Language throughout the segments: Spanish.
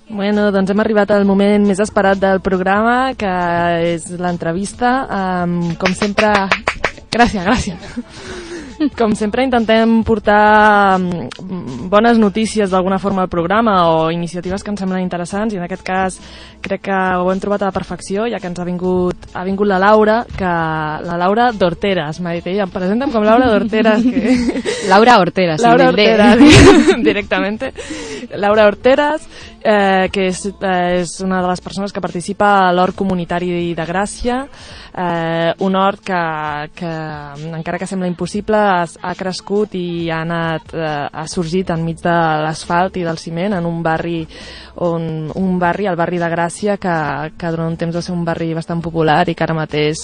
Bueno, doncs hem arribat al moment més esperat del programa, que és l'entrevista. Com sempre... Gràcies. Com sempre intentem portar bones notícies d'alguna forma al programa o iniciatives que ens semblen interessants, i en aquest cas crec que ho hem trobat a la perfecció, ja que ens ha vingut la Laura, la Laura d'Horteres. M'ha dit ella, em presenten com Laura d'Horteres. Que... Laura Horteres. Laura Horteres, directamente. Laura Horteres, que és una de les persones que participa a l'Hort Comunitari de Gràcia, un hort que encara que sembla impossible ha crescut i ha sorgit enmig de l'asfalt i del ciment en un barri, el barri de Gràcia, que durant un temps va ser un barri bastant popular i que ara mateix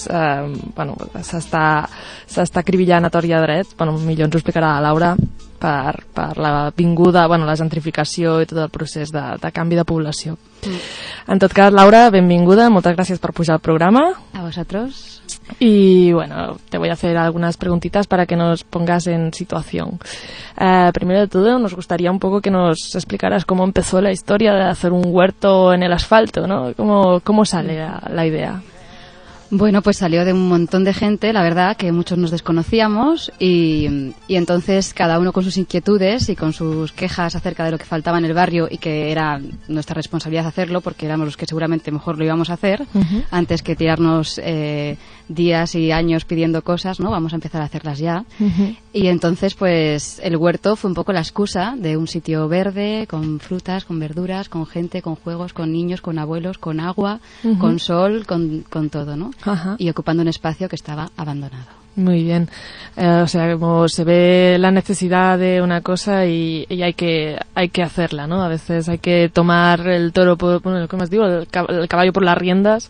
s'està acribillant a tort i a dret. Millor ens ho explicarà la Laura, per la vinguda, la gentrificació i tot el procés de canvi de població. En tot cas, Laura, benvinguda, moltes gràcies por pujar al programa. A vosotros. Y bueno, te voy a hacer algunas preguntitas para que nos pongas en situación. Primero de todo, nos gustaría un poco que nos explicaras cómo empezó la historia de hacer un huerto en el asfalto, ¿no? ¿Cómo sale la idea? Bueno, pues salió de un montón de gente, la verdad, que muchos nos desconocíamos y entonces cada uno con sus inquietudes y con sus quejas acerca de lo que faltaba en el barrio y que era nuestra responsabilidad hacerlo porque éramos los que seguramente mejor lo íbamos a hacer, antes que tirarnos días y años pidiendo cosas, ¿no? Vamos a empezar a hacerlas ya. Y entonces, pues, el huerto fue un poco la excusa de un sitio verde, con frutas, con verduras, con gente, con juegos, con niños, con abuelos, con agua, con sol, con todo, ¿no? Y ocupando un espacio que estaba abandonado. Muy bien. O sea, como se ve la necesidad de una cosa y hay que hacerla, ¿no? A veces hay que tomar el toro por, ¿cómo os digo? El caballo por las riendas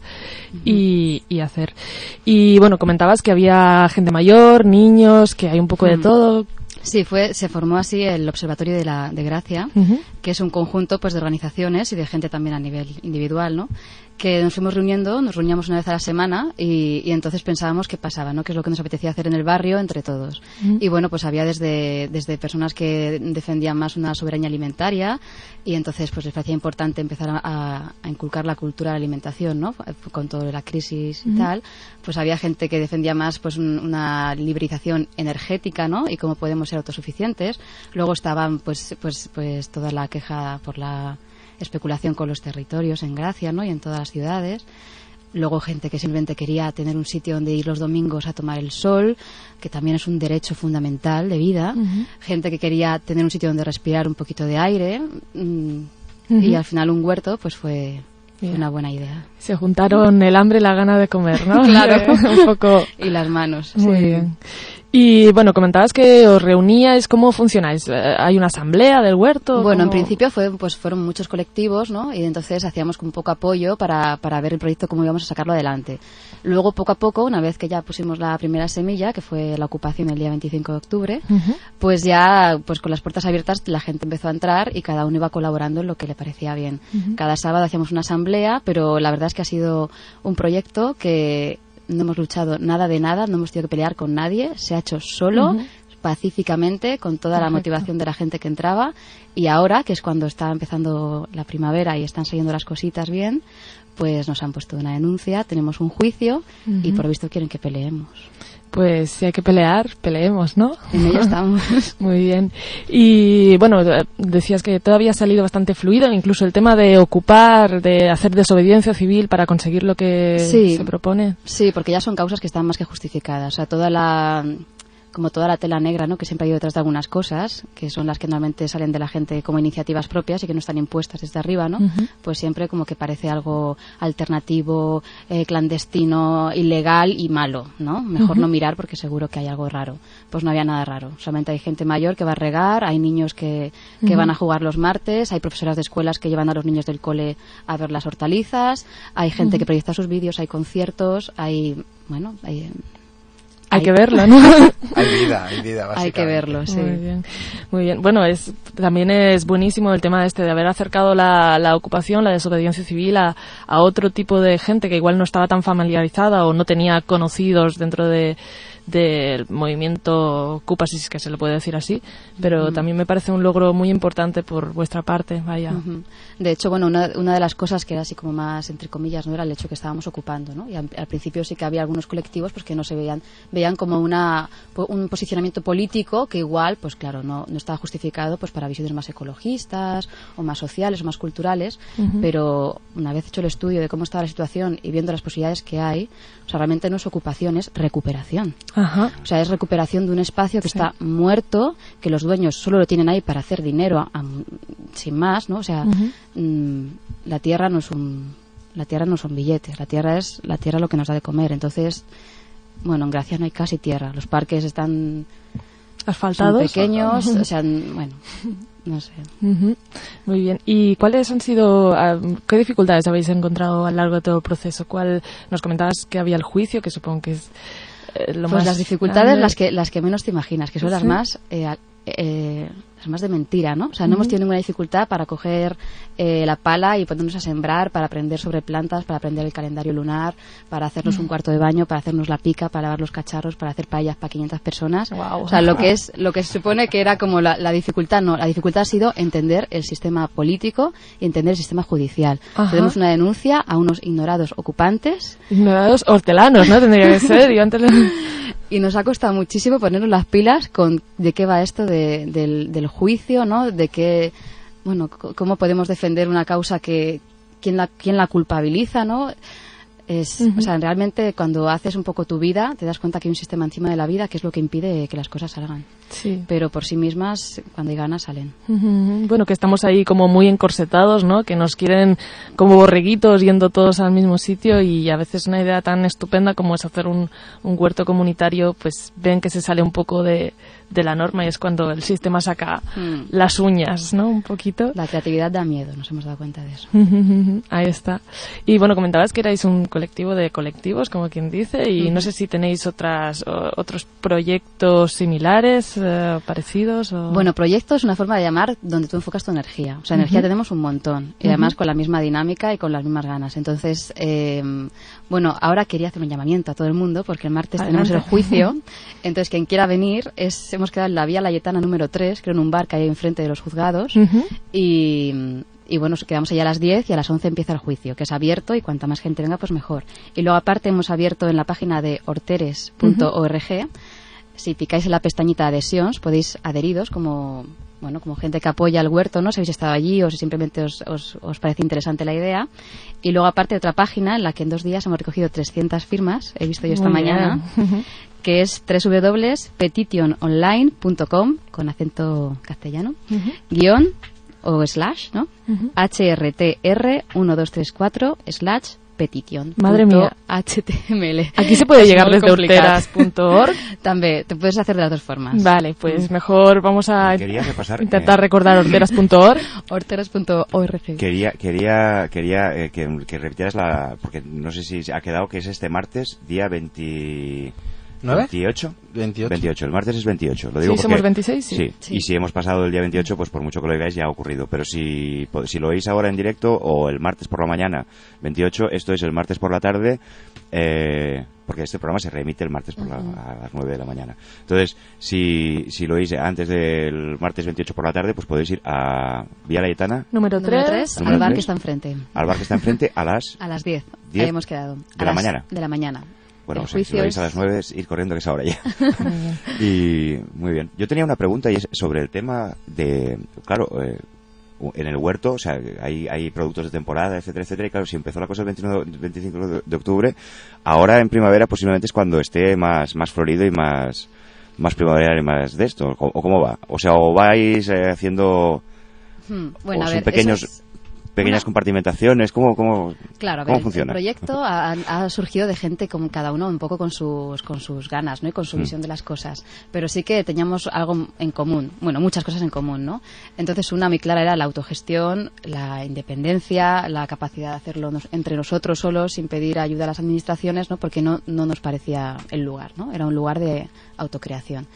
y hacer. Y bueno, comentabas que había gente mayor, niños, que hay un poco de todo. Sí, se formó así el Observatorio de Gracia, que es un conjunto pues de organizaciones y de gente también a nivel individual, ¿no? Que nos reuníamos una vez a la semana y entonces pensábamos qué pasaba, ¿no? Qué es lo que nos apetecía hacer en el barrio entre todos. Y bueno, pues había desde personas que defendían más una soberanía alimentaria y entonces pues les parecía importante empezar a inculcar la cultura de la alimentación, ¿no? Con toda la crisis y tal. Pues había gente que defendía más pues una liberización energética, ¿no? Y cómo podemos ser autosuficientes. Luego estaban pues toda la queja por la especulación con los territorios en Gracia, ¿no? Y en todas las ciudades. Luego gente que simplemente quería tener un sitio donde ir los domingos a tomar el sol, que también es un derecho fundamental de vida. Gente que quería tener un sitio donde respirar un poquito de aire. Y al final un huerto pues fue una buena idea. Se juntaron el hambre y la gana de comer, ¿no? Claro. Un poco. Y las manos. Muy bien. Y bueno, comentabas que os reuníais, ¿cómo funcionáis? ¿Hay una asamblea del huerto? Bueno, en principio fueron muchos colectivos, ¿no? Y entonces hacíamos un poco apoyo para ver el proyecto, cómo íbamos a sacarlo adelante. Luego, poco a poco, una vez que ya pusimos la primera semilla, que fue la ocupación el día 25 de octubre, pues ya pues con las puertas abiertas la gente empezó a entrar y cada uno iba colaborando en lo que le parecía bien. Cada sábado hacíamos una asamblea, pero la verdad es que ha sido un proyecto que no hemos luchado nada de nada, no hemos tenido que pelear con nadie, se ha hecho solo, pacíficamente, con toda la motivación de la gente que entraba, y ahora, que es cuando está empezando la primavera y están saliendo las cositas bien, pues nos han puesto una denuncia, tenemos un juicio y por lo visto quieren que peleemos. Pues si hay que pelear, peleemos, ¿no? En ello estamos. Muy bien. Y bueno, decías que todavía ha salido bastante fluido, incluso el tema de ocupar, de hacer desobediencia civil para conseguir lo que se propone. Sí, porque ya son causas que están más que justificadas. O sea, toda la tela negra, ¿no? Que siempre ha ido detrás de algunas cosas, que son las que normalmente salen de la gente como iniciativas propias y que no están impuestas desde arriba, ¿no? Pues siempre como que parece algo alternativo, clandestino, ilegal y malo, ¿no? Mejor no mirar porque seguro que hay algo raro. Pues no había nada raro. Solamente hay gente mayor que va a regar, hay niños que van a jugar los martes, hay profesoras de escuelas que llevan a los niños del cole a ver las hortalizas, hay gente que proyecta sus vídeos, hay conciertos, hay que verlo, ¿no? Hay vida, básicamente. Hay que verlo, sí. Muy bien. Bueno, también es buenísimo el tema de haber acercado la ocupación, la desobediencia civil a otro tipo de gente que igual no estaba tan familiarizada o no tenía conocidos dentro de del movimiento Cupa, si es que se le puede decir así, pero también me parece un logro muy importante por vuestra parte, vaya. De hecho, bueno, una de las cosas que era así como más, entre comillas, no era el hecho que estábamos ocupando, ¿no? Y al principio sí que había algunos colectivos pues que no se veían como un posicionamiento político que igual, pues claro, no estaba justificado pues para visiones más ecologistas o más sociales o más culturales, pero una vez hecho el estudio de cómo estaba la situación y viendo las posibilidades que hay, o sea, realmente no es ocupación, es recuperación. Ajá. O sea, es recuperación de un espacio que está muerto, que los dueños solo lo tienen ahí para hacer dinero sin más, ¿no? O sea, la tierra no son billetes, la tierra es lo que nos da de comer. Entonces, bueno, en Gracia no hay casi tierra, los parques están asfaltados, son pequeños, o sea, bueno, no sé. Muy bien. ¿Y cuáles han sido, qué dificultades habéis encontrado a lo largo de todo el proceso? Nos comentabas que había el juicio, que supongo que es lo más... Las dificultades, las que menos te imaginas, que son las más de mentira, ¿no? O sea, no hemos tenido ninguna dificultad para coger la pala y ponernos a sembrar, para aprender sobre plantas, para aprender el calendario lunar, para hacernos un cuarto de baño, para hacernos la pica, para lavar los cacharros, para hacer paellas para 500 personas. Wow. O sea, lo que se supone que era como la dificultad, no. La dificultad ha sido entender el sistema político y entender el sistema judicial. Tenemos una denuncia a unos ignorados ocupantes. Ignorados hortelanos, ¿no? Tendría que ser. Y nos ha costado muchísimo ponernos las pilas con de qué va esto del juicio, ¿no? De qué, bueno, cómo podemos defender una causa que quién la culpabiliza, ¿no? O sea, realmente cuando haces un poco tu vida te das cuenta que hay un sistema encima de la vida que es lo que impide que las cosas salgan. Sí. Pero por sí mismas, cuando hay ganas, salen. Bueno, que estamos ahí como muy encorsetados, ¿no? Que nos quieren como borreguitos yendo todos al mismo sitio, y a veces una idea tan estupenda como es hacer un huerto comunitario, pues ven que se sale un poco de la norma, y es cuando el sistema saca las uñas, ¿no? Un poquito. La creatividad da miedo, nos hemos dado cuenta de eso. Ahí está. Y bueno, comentabas que erais un colectivo de colectivos, como quien dice, y no sé si tenéis otros proyectos similares, parecidos. Bueno, proyectos es una forma de llamar donde tú enfocas tu energía. O sea, energía tenemos un montón, y además con la misma dinámica y con las mismas ganas. Entonces, bueno, ahora quería hacer un llamamiento a todo el mundo, porque el martes tenemos el juicio. Entonces, quien quiera venir, hemos quedado en la Vía Layetana número 3, creo, en un bar que hay enfrente de los juzgados, y bueno, quedamos allá a las 10 y a las 11 empieza el juicio, que es abierto, y cuanta más gente venga, pues mejor. Y luego, aparte, hemos abierto en la página de horteres.org, si picáis en la pestañita adhesions, podéis adheriros como gente que apoya el huerto, ¿no? Si habéis estado allí o si simplemente os parece interesante la idea. Y luego, aparte, otra página en la que en 2 días hemos recogido 300 firmas, he visto yo esta mañana, que es www.petitiononline.com, con acento castellano, guión o slash, ¿no? HRTR1234 petition. Madre mía. HTML. Aquí se puede llegar desde horteras.org. También, te puedes hacer de las dos formas. Vale, pues mejor vamos a intentar recordar horteras.org. Horteras.org. Quería que repitieras porque no sé si ha quedado, que es este martes, día 28, el martes es 28. Lo digo sí, porque, somos 26, sí. Y si hemos pasado el día 28, pues por mucho que lo digáis, ya ha ocurrido. Pero si lo oís ahora en directo o el martes por la mañana, 28, esto es el martes por la tarde, porque este programa se reemite el martes a las 9 de la mañana. Entonces, si lo oís antes del martes 28 por la tarde, pues podéis ir a Vía Layetana. Número 3. Al bar que está enfrente. Al bar que está enfrente a las 10. Ahí hemos quedado. ¿De la mañana? De la mañana. Bueno, si lo veis a las 9, es ir corriendo, que es ahora ya. Y muy bien. Yo tenía una pregunta, y es sobre el tema de, claro, en el huerto, o sea, hay productos de temporada, etcétera, etcétera, y claro, si empezó la cosa el 25 de octubre, ahora en primavera posiblemente es cuando esté más florido y más primaveral y más de esto. ¿O cómo va? O sea, o vais haciendo bueno, o son pequeñas compartimentaciones, ¿cómo funciona? El proyecto ha surgido de gente, como cada uno un poco con sus ganas, ¿no? Y con su visión de las cosas, pero sí que teníamos algo en común, bueno, muchas cosas en común, ¿no? Entonces, una muy clara era la autogestión, la independencia, la capacidad de hacerlo entre nosotros solos, sin pedir ayuda a las administraciones, ¿no? Porque no nos parecía el lugar, ¿no? Era un lugar de autocreación.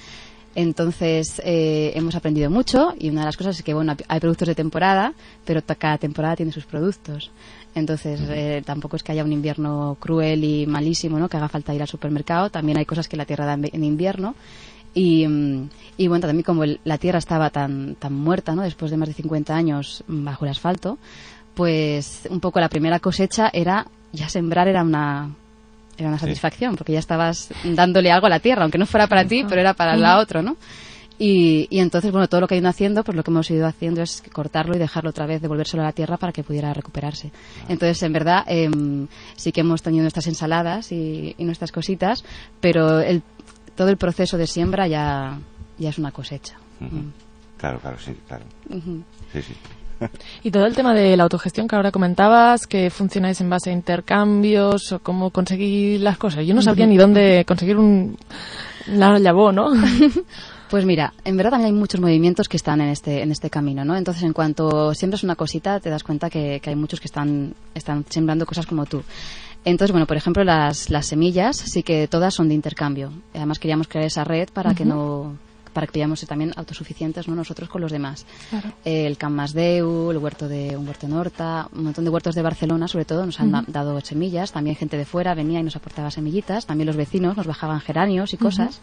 Entonces hemos aprendido mucho y una de las cosas es que bueno, hay productos de temporada, pero cada temporada tiene sus productos. Entonces tampoco es que haya un invierno cruel y malísimo, ¿no? Que haga falta ir al supermercado. También hay cosas que la tierra da en invierno. Y bueno, también como la tierra estaba tan muerta, ¿no? Después de más de 50 años bajo el asfalto, pues un poco la primera cosecha era, ya sembrar era una satisfacción, porque ya estabas dándole algo a la tierra, aunque no fuera para ti, pero era para la otra, ¿no? Y entonces, bueno, todo lo que ha ido haciendo, pues lo que hemos ido haciendo es cortarlo y dejarlo otra vez, devolvérselo a la tierra para que pudiera recuperarse. Entonces, en verdad, sí que hemos tenido nuestras ensaladas y nuestras cositas, pero todo el proceso de siembra ya es una cosecha. Claro, sí, claro. Sí. Y todo el tema de la autogestión que ahora comentabas, que funcionáis en base a intercambios o cómo conseguir las cosas. Yo no sabría ni dónde conseguir la llavó, ¿no? Pues mira, en verdad también hay muchos movimientos que están en este camino, ¿no? Entonces, en cuanto siembras una cosita, te das cuenta que hay muchos que están sembrando cosas como tú. Entonces, bueno, por ejemplo, las semillas sí que todas son de intercambio. Además, queríamos crear esa red para que seamos también autosuficientes, ¿no? Nosotros con los demás. Claro. El Can Masdeu, un huerto en Horta, un montón de huertos de Barcelona, sobre todo, nos han dado semillas. También gente de fuera venía y nos aportaba semillitas. También los vecinos nos bajaban geranios y cosas.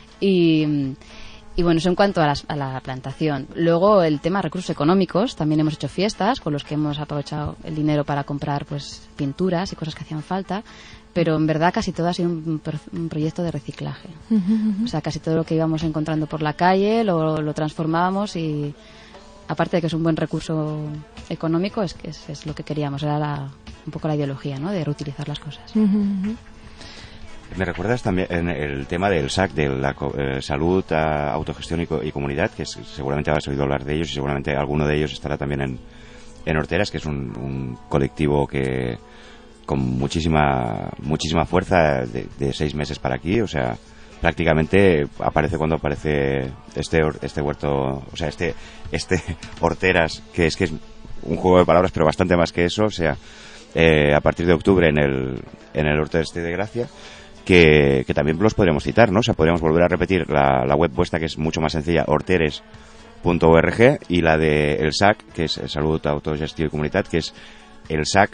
Y bueno, eso en cuanto a la plantación. Luego, el tema de recursos económicos. También hemos hecho fiestas con los que hemos aprovechado el dinero para comprar pues pinturas y cosas que hacían falta. Pero en verdad casi todo ha sido un proyecto de reciclaje. O sea, casi todo lo que íbamos encontrando por la calle lo transformábamos y aparte de que es un buen recurso económico, es lo que queríamos. Era un poco la ideología, ¿no? De reutilizar las cosas. ¿Me recuerdas también en el tema del SAC, de la salud, autogestión y comunidad, que seguramente habrás oído hablar de ellos y seguramente alguno de ellos estará también en Horteras, que es un colectivo que con muchísima fuerza de 6 meses para aquí, o sea, prácticamente aparece cuando aparece este huerto, o sea, este Horteras, que es un juego de palabras, pero bastante más que eso, o sea, a partir de octubre en el Horto de Gracia, que también los podremos citar, ¿no? O sea, podríamos volver a repetir la web vuestra, que es mucho más sencilla, horteres.org, y la de el SAC, que es Salud, Autogestión y Comunidad, que es el SAC,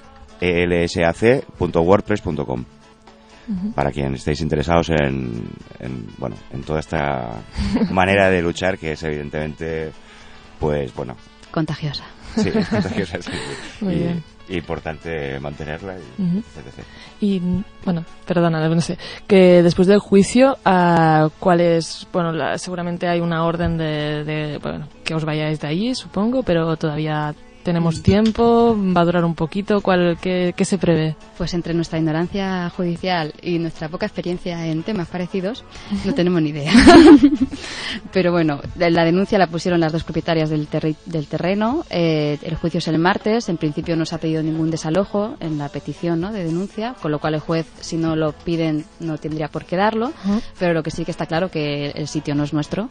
elsac.wordpress.com. Para quien estéis interesados en toda esta manera de luchar, que es evidentemente, pues bueno, contagiosa. Sí, es contagiosa, sí. Muy bien. Importante mantenerla etc. Y bueno, perdona, no sé, que después del juicio, ¿cuál es? Bueno, seguramente hay una orden de que os vayáis de allí, supongo, pero todavía tenemos tiempo, va a durar un poquito. ¿Qué se prevé? Pues entre nuestra ignorancia judicial y nuestra poca experiencia en temas parecidos, no tenemos ni idea. Pero bueno, la denuncia la pusieron las dos propietarias del terreno. El juicio es el martes. En principio no se ha pedido ningún desalojo en la petición, ¿no?, de denuncia, con lo cual el juez, si no lo piden, no tendría por qué darlo. Pero lo que sí que está claro que el sitio no es nuestro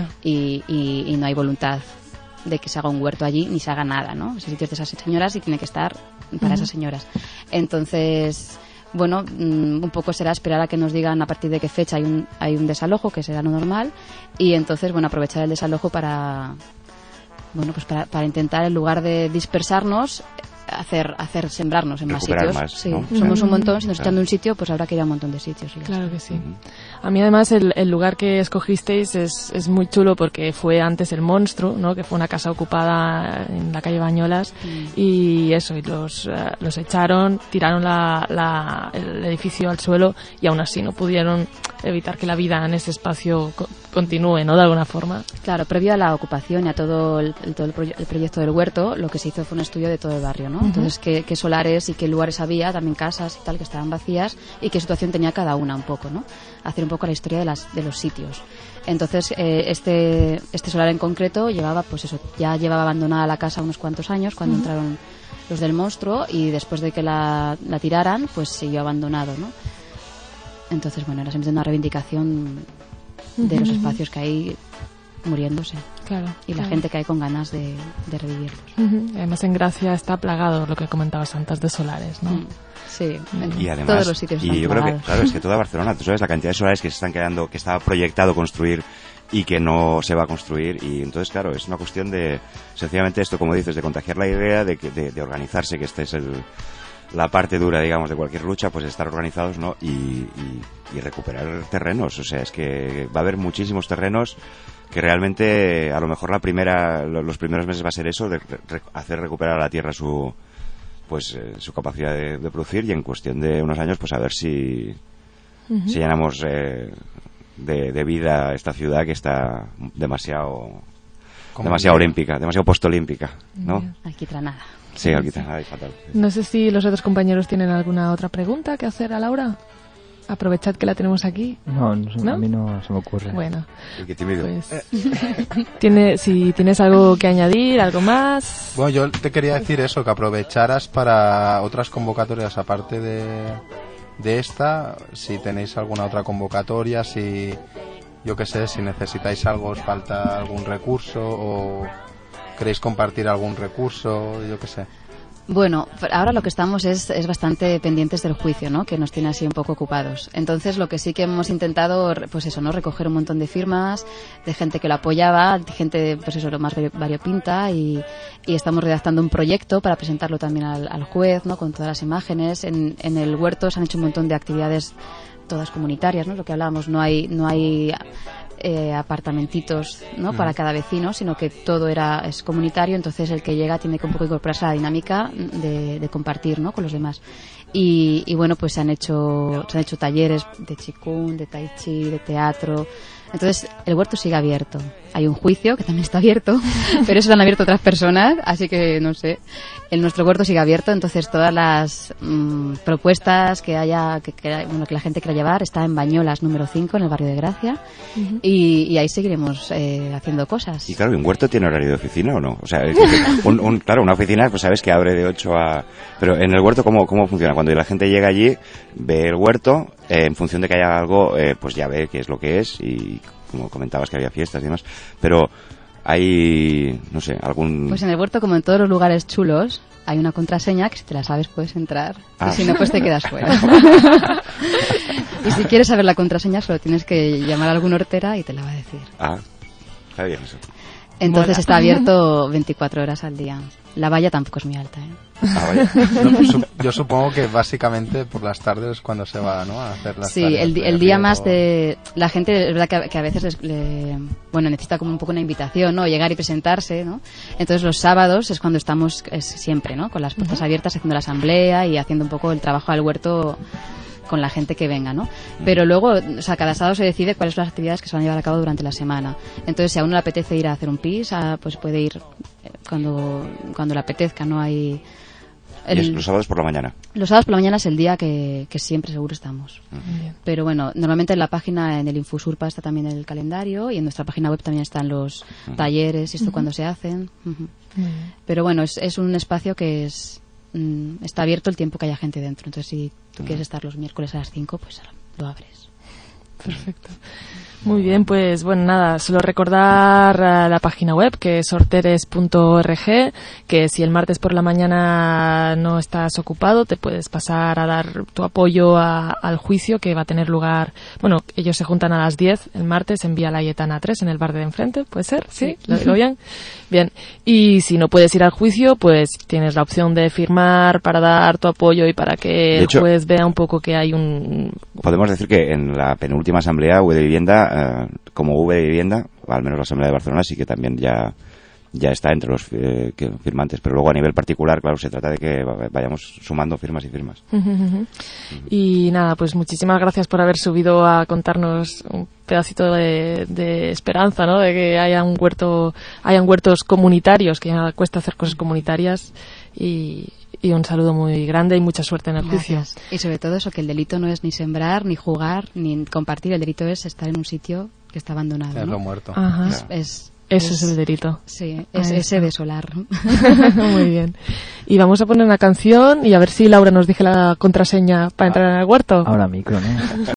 y no hay voluntad de que se haga un huerto allí ni se haga nada, ¿no? Ese sitio es de esas señoras y tiene que estar para esas señoras. Entonces, bueno, un poco será esperar a que nos digan a partir de qué fecha hay un desalojo, que será lo normal, y entonces, bueno, aprovechar el desalojo para para intentar, en lugar de dispersarnos, hacer sembrarnos en más sitios. Más, sí, ¿no? Somos un montón, si nos echan de un sitio, pues habrá que ir a un montón de sitios. Claro que sí. A mí además el lugar que escogisteis es muy chulo porque fue antes el Monstruo, ¿no?, que fue una casa ocupada en la calle Bañolas, y eso, y los echaron, tiraron el edificio al suelo y aún así no pudieron evitar que la vida en ese espacio continúe, ¿no?, de alguna forma. Claro, previo a la ocupación y a todo el proyecto del huerto, lo que se hizo fue un estudio de todo el barrio, ¿no? Entonces, qué solares y qué lugares había, también casas y tal, que estaban vacías, y qué situación tenía cada una un poco, ¿no? Hacer un poco la historia de los sitios. Entonces, este solar en concreto ya llevaba abandonada la casa unos cuantos años cuando entraron los del Monstruo, y después de que la tiraran, pues siguió abandonado, ¿no? Entonces, bueno, era siempre una reivindicación de los espacios que hay muriéndose. Claro, y la gente que hay con ganas de revivirlos. Además, en Gracia está plagado, lo que comentabas antes, de solares, ¿no? Sí, y además, todos los sitios están yo creo que, plagados. claro, es que toda Barcelona, tú sabes la cantidad de solares que se están quedando, que estaba proyectado construir y que no se va a construir. Y entonces, claro, es una cuestión de, sencillamente esto, como dices, de contagiar la idea de organizarse, que este es la parte dura, digamos, de cualquier lucha, pues de estar organizados, ¿no? Y recuperar terrenos. O sea, es que va a haber muchísimos terrenos que realmente, a lo mejor los primeros meses va a ser eso, de hacer recuperar a la tierra su capacidad de producir, y en cuestión de unos años, pues a ver si llenamos de vida esta ciudad que está demasiado olímpica, demasiado postolímpica, ¿no? Alquitranada. Sí, alquitranada y fatal. No sé si los otros compañeros tienen alguna otra pregunta que hacer a Laura. Aprovechad que la tenemos aquí. No, a mí no se me ocurre. Bueno, Qué tímido. Pues, si tienes algo que añadir, algo más. Bueno, yo te quería decir eso, que aprovecharas para otras convocatorias aparte de esta, si tenéis alguna otra convocatoria, si, yo qué sé, si necesitáis algo, os falta algún recurso o queréis compartir algún recurso, yo qué sé. Bueno, ahora lo que estamos es bastante pendientes del juicio, ¿no? Que nos tiene así un poco ocupados. Entonces, lo que sí que hemos intentado, pues eso, ¿no? Recoger un montón de firmas de gente que lo apoyaba, de gente, pues eso, lo más variopinta, y estamos redactando un proyecto para presentarlo también al juez, ¿no? Con todas las imágenes. En el huerto se han hecho un montón de actividades, todas comunitarias, ¿no? Lo que hablábamos, no hay apartamentitos, ¿no? Para cada vecino, sino que todo es comunitario. Entonces el que llega tiene que un poco incorporarse a la dinámica de compartir, ¿no? Con los demás. Y bueno, pues se han hecho talleres de Qigong, de Tai Chi, de teatro. Entonces el huerto sigue abierto. Hay un juicio que también está abierto, pero eso lo han abierto otras personas, así que no sé. Nuestro huerto sigue abierto, entonces todas las propuestas que haya, que la gente quiera llevar, está en Bañolas número 5, en el barrio de Gracia, y ahí seguiremos haciendo cosas. Y claro, ¿un huerto tiene horario de oficina o no? O sea, claro, una oficina, pues sabes que abre de 8 a... Pero en el huerto, ¿cómo funciona? Cuando la gente llega allí, ve el huerto, en función de que haya algo, pues ya ve qué es lo que es, y como comentabas que había fiestas y demás, pero hay, no sé, algún... Pues en el huerto, como en todos los lugares chulos, hay una contraseña que si te la sabes puedes entrar, y si no, pues te quedas fuera. Y si quieres saber la contraseña, solo tienes que llamar a alguna hortera y te la va a decir. Está bien eso. Entonces está abierto 24 horas al día. La valla tampoco es muy alta, ¿eh? Vaya. No, yo supongo que básicamente por las tardes es cuando se va, ¿no? A hacer las tareas. Sí, el día más de... La gente, es verdad que a veces necesita como un poco una invitación, ¿no? Llegar y presentarse, ¿no? Entonces los sábados es cuando estamos siempre, ¿no? Con las puertas abiertas, haciendo la asamblea y haciendo un poco el trabajo al huerto con la gente que venga, ¿no? Pero luego, o sea, cada sábado se decide cuáles son las actividades que se van a llevar a cabo durante la semana. Entonces, si a uno le apetece ir a hacer un pis, pues puede ir cuando le apetezca, ¿no? Hay... los sábados por la mañana. Los sábados por la mañana es el día que siempre seguro estamos. Pero bueno, normalmente en la página, en el Infosurpa está también el calendario, y en nuestra página web también están los talleres y esto cuando se hacen. Pero bueno, es un espacio que está abierto el tiempo que haya gente dentro. Entonces, si tú quieres estar los miércoles a las 5, pues lo abres. Perfecto. Muy bien, pues bueno, nada, solo recordar la página web, que es horteres.org, que si el martes por la mañana no estás ocupado, te puedes pasar a dar tu apoyo al juicio, que va a tener lugar, bueno, ellos se juntan a las 10 el martes en Vía Laietana 3, en el bar de enfrente, ¿puede ser? ¿Sí? ¿Lo digo bien? Bien. Y si no puedes ir al juicio, pues tienes la opción de firmar para dar tu apoyo y para que el juez vea un poco que hay un... Podemos decir que en la penúltima asamblea V de Vivienda, como V de Vivienda, al menos la Asamblea de Barcelona sí que también ya está entre los firmantes, pero luego a nivel particular, claro, se trata de que vayamos sumando firmas y firmas. Y nada, pues muchísimas gracias por haber subido a contarnos un pedacito de esperanza, ¿no? De que hayan huertos comunitarios, que ya cuesta hacer cosas comunitarias, y un saludo muy grande y mucha suerte en el juicio. Y sobre todo eso, que el delito no es ni sembrar, ni jugar, ni compartir. El delito es estar en un sitio que está abandonado, ¿no? Tenerlo muerto. Ajá. Eso es el delito. Sí, es ese desolar. Muy bien. Y vamos a poner una canción y a ver si Laura nos dice la contraseña para entrar en el huerto. Ahora micro, ¿no?